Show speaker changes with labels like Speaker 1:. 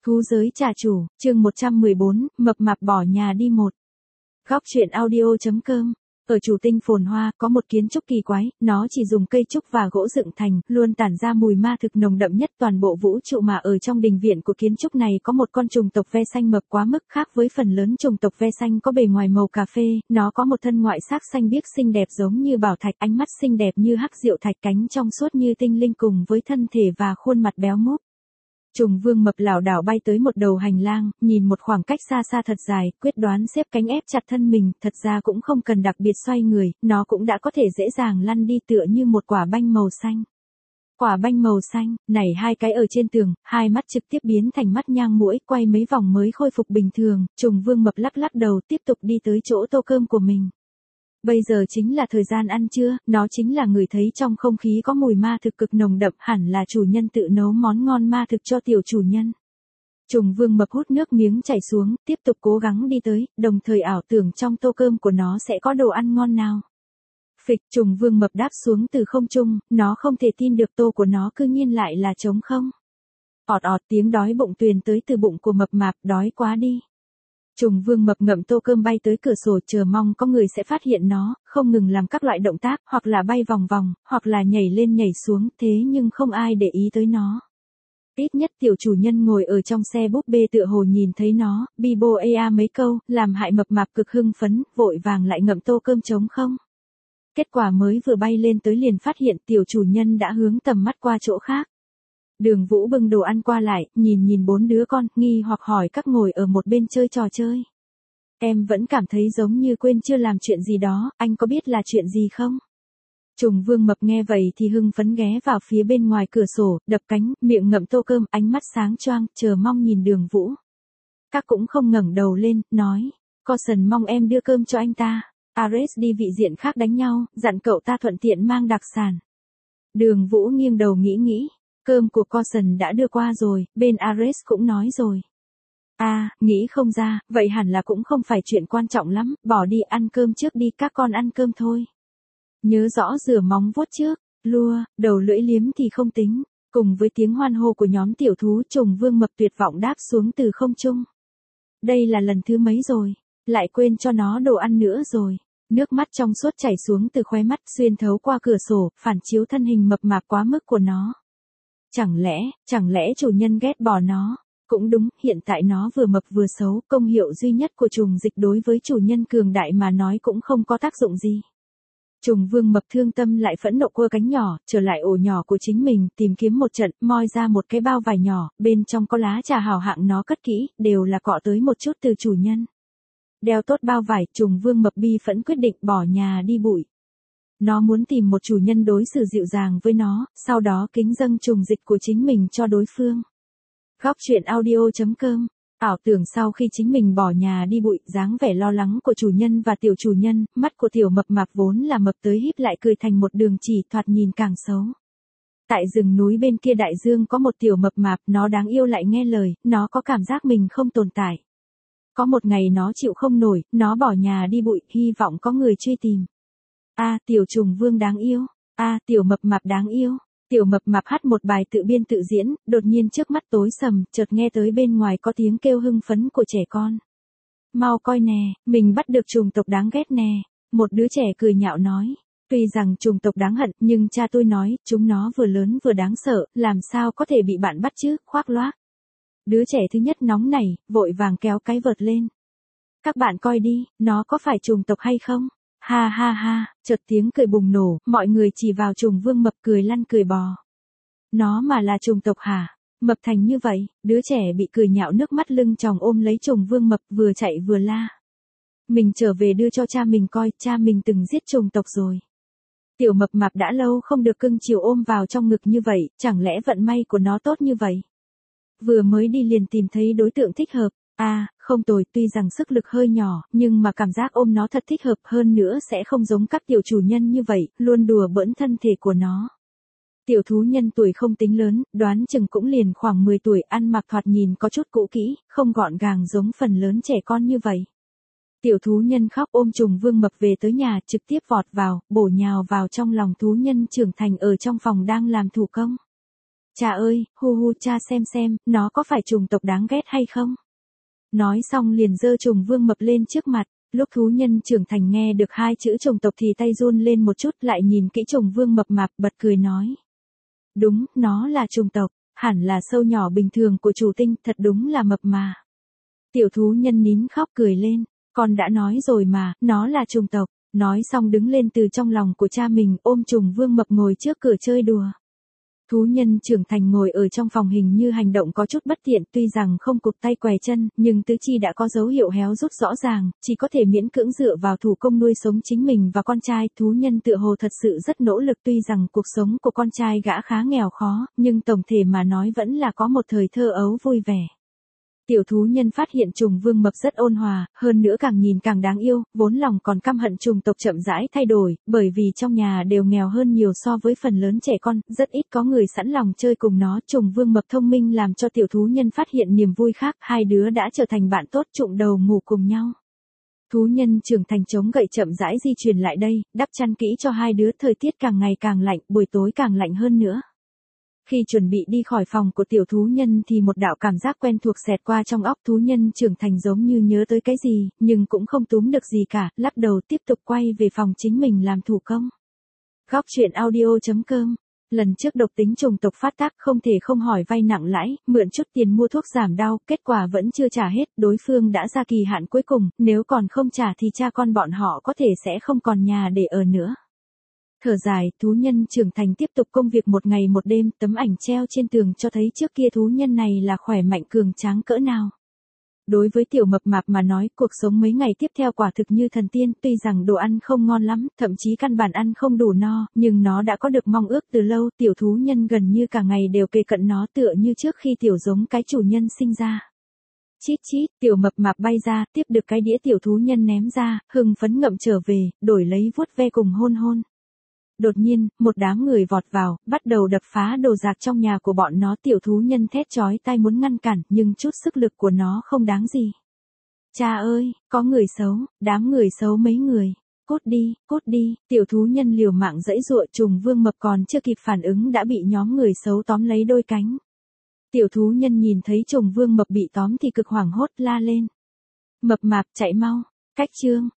Speaker 1: Thú giới trà chủ, chương 114, mập mạp bỏ nhà đi một. Góc truyện audio.com. Ở chủ tinh phồn hoa, có một kiến trúc kỳ quái, nó chỉ dùng cây trúc và gỗ dựng thành, luôn tản ra mùi ma thực nồng đậm nhất toàn bộ vũ trụ mà ở trong đình viện của kiến trúc này có một con trùng tộc ve xanh mập quá mức khác với phần lớn trùng tộc ve xanh có bề ngoài màu cà phê, nó có một thân ngoại sắc xanh biếc xinh đẹp giống như bảo thạch, ánh mắt xinh đẹp như hắc diệu thạch, cánh trong suốt như tinh linh cùng với thân thể và khuôn mặt béo múp. Trùng vương mập lảo đảo bay tới một đầu hành lang, nhìn một khoảng cách xa xa thật dài, quyết đoán xếp cánh ép chặt thân mình, thật ra cũng không cần đặc biệt xoay người, nó cũng đã có thể dễ dàng lăn đi tựa như một quả banh màu xanh. Quả banh màu xanh, nảy hai cái ở trên tường, hai mắt trực tiếp biến thành mắt nhang muỗi, quay mấy vòng mới khôi phục bình thường, trùng vương mập lắc lắc đầu tiếp tục đi tới chỗ tô cơm của mình. Bây giờ chính là thời gian ăn trưa, nó chính là người thấy trong không khí có mùi ma thực cực nồng đậm, hẳn là chủ nhân tự nấu món ngon ma thực cho tiểu chủ nhân. Trùng vương mập hút nước miếng chảy xuống, tiếp tục cố gắng đi tới, đồng thời ảo tưởng trong tô cơm của nó sẽ có đồ ăn ngon nào. Phịch, trùng vương mập đáp xuống từ không trung, nó không thể tin được tô của nó cư nhiên lại là trống không. Ọt ọt tiếng đói bụng truyền tới từ bụng của mập mạp, đói quá đi. Trùng vương mập ngậm tô cơm bay tới cửa sổ chờ mong có người sẽ phát hiện nó, không ngừng làm các loại động tác, hoặc là bay vòng vòng, hoặc là nhảy lên nhảy xuống, thế nhưng không ai để ý tới nó. Ít nhất tiểu chủ nhân ngồi ở trong xe búp bê tựa hồ nhìn thấy nó, bi bô ea mấy câu, làm hại mập mạp cực hưng phấn, vội vàng lại ngậm tô cơm trống không. Kết quả mới vừa bay lên tới liền phát hiện tiểu chủ nhân đã hướng tầm mắt qua chỗ khác. Đường Vũ bưng đồ ăn qua lại, nhìn bốn đứa con, nghi hoặc hỏi các ngồi ở một bên chơi trò chơi. Em vẫn cảm thấy giống như quên chưa làm chuyện gì đó, anh có biết là chuyện gì không? Trùng vương mập nghe vậy thì hưng phấn ghé vào phía bên ngoài cửa sổ, đập cánh, miệng ngậm tô cơm, ánh mắt sáng choang, chờ mong nhìn Đường Vũ. Các cũng không ngẩng đầu lên, nói, Cousin mong em đưa cơm cho anh ta. Ares đi vị diện khác đánh nhau, dặn cậu ta thuận tiện mang đặc sản. Đường Vũ nghiêng đầu nghĩ. Cơm của Cousin đã đưa qua rồi, bên Ares cũng nói rồi. Nghĩ không ra, vậy hẳn là cũng không phải chuyện quan trọng lắm, bỏ đi ăn cơm trước đi, các con ăn cơm thôi. Nhớ rõ rửa móng vuốt trước, lua, đầu lưỡi liếm thì không tính. Cùng với tiếng hoan hô của nhóm tiểu thú, trùng vương mập tuyệt vọng đáp xuống từ không trung. Đây là lần thứ mấy rồi, lại quên cho nó đồ ăn nữa rồi. Nước mắt trong suốt chảy xuống từ khóe mắt, xuyên thấu qua cửa sổ, phản chiếu thân hình mập mạp quá mức của nó. Chẳng lẽ chủ nhân ghét bỏ nó? Cũng đúng, hiện tại nó vừa mập vừa xấu, công hiệu duy nhất của trùng dịch đối với chủ nhân cường đại mà nói cũng không có tác dụng gì. Trùng vương mập thương tâm lại phẫn nộ quơ cánh nhỏ, trở lại ổ nhỏ của chính mình, tìm kiếm một trận, moi ra một cái bao vải nhỏ, bên trong có lá trà hào hạng nó cất kỹ, đều là cọ tới một chút từ chủ nhân. Đeo tốt bao vải, trùng vương mập bi phẫn quyết định bỏ nhà đi bụi. Nó muốn tìm một chủ nhân đối xử dịu dàng với nó, sau đó kính dâng trùng dịch của chính mình cho đối phương. Góc truyện audio.com. Ảo tưởng sau khi chính mình bỏ nhà đi bụi, dáng vẻ lo lắng của chủ nhân và tiểu chủ nhân, mắt của tiểu mập mạp vốn là mập tới híp lại cười thành một đường chỉ, thoạt nhìn càng xấu. Tại rừng núi bên kia đại dương có một tiểu mập mạp, nó đáng yêu lại nghe lời, nó có cảm giác mình không tồn tại. Có một ngày nó chịu không nổi, nó bỏ nhà đi bụi, hy vọng có người truy tìm. Tiểu trùng vương đáng yêu. Tiểu mập mạp đáng yêu. Tiểu mập mạp hát một bài tự biên tự diễn, đột nhiên trước mắt tối sầm, chợt nghe tới bên ngoài có tiếng kêu hưng phấn của trẻ con. Mau coi nè, mình bắt được trùng tộc đáng ghét nè. Một đứa trẻ cười nhạo nói. Tuy rằng trùng tộc đáng hận, nhưng cha tôi nói, chúng nó vừa lớn vừa đáng sợ, làm sao có thể bị bạn bắt chứ, khoác loác. Đứa trẻ thứ nhất nóng nảy, vội vàng kéo cái vợt lên. Các bạn coi đi, nó có phải trùng tộc hay không? Ha ha ha, chợt tiếng cười bùng nổ, mọi người chỉ vào trùng vương mập cười lăn cười bò. Nó mà là trùng tộc hả? Mập thành như vậy, đứa trẻ bị cười nhạo nước mắt lưng tròng ôm lấy trùng vương mập vừa chạy vừa la. Mình trở về đưa cho cha mình coi, cha mình từng giết trùng tộc rồi. Tiểu mập mạp đã lâu không được cưng chiều ôm vào trong ngực như vậy, chẳng lẽ vận may của nó tốt như vậy? Vừa mới đi liền tìm thấy đối tượng thích hợp. Không tồi, tuy rằng sức lực hơi nhỏ, nhưng mà cảm giác ôm nó thật thích hợp, hơn nữa sẽ không giống các tiểu chủ nhân như vậy, luôn đùa bỡn thân thể của nó. Tiểu thú nhân tuổi không tính lớn, đoán chừng cũng liền khoảng 10 tuổi, ăn mặc thoạt nhìn có chút cũ kỹ, không gọn gàng giống phần lớn trẻ con như vậy. Tiểu thú nhân khóc ôm trùng vương mập về tới nhà, trực tiếp vọt vào, bổ nhào vào trong lòng thú nhân trưởng thành ở trong phòng đang làm thủ công. Cha ơi, hu hu cha xem, nó có phải trùng tộc đáng ghét hay không? Nói xong liền giơ trùng vương mập lên trước mặt. Lúc thú nhân trưởng thành nghe được hai chữ trùng tộc thì tay run lên một chút, lại nhìn kỹ trùng vương mập mạp bật cười nói. Đúng, nó là trùng tộc, hẳn là sâu nhỏ bình thường của chủ tinh, thật đúng là mập mà. Tiểu thú nhân nín khóc cười lên, con đã nói rồi mà, nó là trùng tộc. Nói xong đứng lên từ trong lòng của cha mình, ôm trùng vương mập ngồi trước cửa chơi đùa. Thú nhân trưởng thành ngồi ở trong phòng hình như hành động có chút bất tiện, tuy rằng không cụt tay què chân, nhưng tứ chi đã có dấu hiệu héo rút rõ ràng, chỉ có thể miễn cưỡng dựa vào thủ công nuôi sống chính mình và con trai. Thú nhân tựa hồ thật sự rất nỗ lực, tuy rằng cuộc sống của con trai gã khá nghèo khó, nhưng tổng thể mà nói vẫn là có một thời thơ ấu vui vẻ. Tiểu thú nhân phát hiện trùng vương mập rất ôn hòa, hơn nữa càng nhìn càng đáng yêu, vốn lòng còn căm hận trùng tộc chậm rãi thay đổi, bởi vì trong nhà đều nghèo hơn nhiều so với phần lớn trẻ con, rất ít có người sẵn lòng chơi cùng nó. Trùng vương mập thông minh làm cho tiểu thú nhân phát hiện niềm vui khác, hai đứa đã trở thành bạn tốt, trụng đầu ngủ cùng nhau. Thú nhân trưởng thành chống gậy chậm rãi di chuyển lại đây, đắp chăn kỹ cho hai đứa. Thời tiết càng ngày càng lạnh, buổi tối càng lạnh hơn nữa. Khi chuẩn bị đi khỏi phòng của tiểu thú nhân thì một đạo cảm giác quen thuộc xẹt qua trong óc. Thú nhân trưởng thành giống như nhớ tới cái gì, nhưng cũng không túm được gì cả, lắc đầu tiếp tục quay về phòng chính mình làm thủ công. Góc truyện audio.com. Lần trước độc tính trùng tộc phát tác, không thể không hỏi vay nặng lãi, mượn chút tiền mua thuốc giảm đau, kết quả vẫn chưa trả hết, đối phương đã ra kỳ hạn cuối cùng, nếu còn không trả thì cha con bọn họ có thể sẽ không còn nhà để ở nữa. Thở dài, thú nhân trưởng thành tiếp tục công việc một ngày một đêm, tấm ảnh treo trên tường cho thấy trước kia thú nhân này là khỏe mạnh cường tráng cỡ nào. Đối với tiểu mập mạp mà nói, cuộc sống mấy ngày tiếp theo quả thực như thần tiên, tuy rằng đồ ăn không ngon lắm, thậm chí căn bản ăn không đủ no, nhưng nó đã có được mong ước từ lâu. Tiểu thú nhân gần như cả ngày đều kề cận nó, tựa như trước khi tiểu giống cái chủ nhân sinh ra. Chít chít, tiểu mập mạp bay ra, tiếp được cái đĩa tiểu thú nhân ném ra, hưng phấn ngậm trở về, đổi lấy vuốt ve cùng hôn hôn. Đột nhiên, một đám người vọt vào, bắt đầu đập phá đồ đạc trong nhà của bọn nó. Tiểu thú nhân thét chói tai muốn ngăn cản, nhưng chút sức lực của nó không đáng gì. Cha ơi, có người xấu, đám người xấu mấy người. Cút đi, tiểu thú nhân liều mạng giãy giụa. Trùng vương mập còn chưa kịp phản ứng đã bị nhóm người xấu tóm lấy đôi cánh. Tiểu thú nhân nhìn thấy trùng vương mập bị tóm thì cực hoảng hốt la lên. Mập mạp chạy mau, cách chương.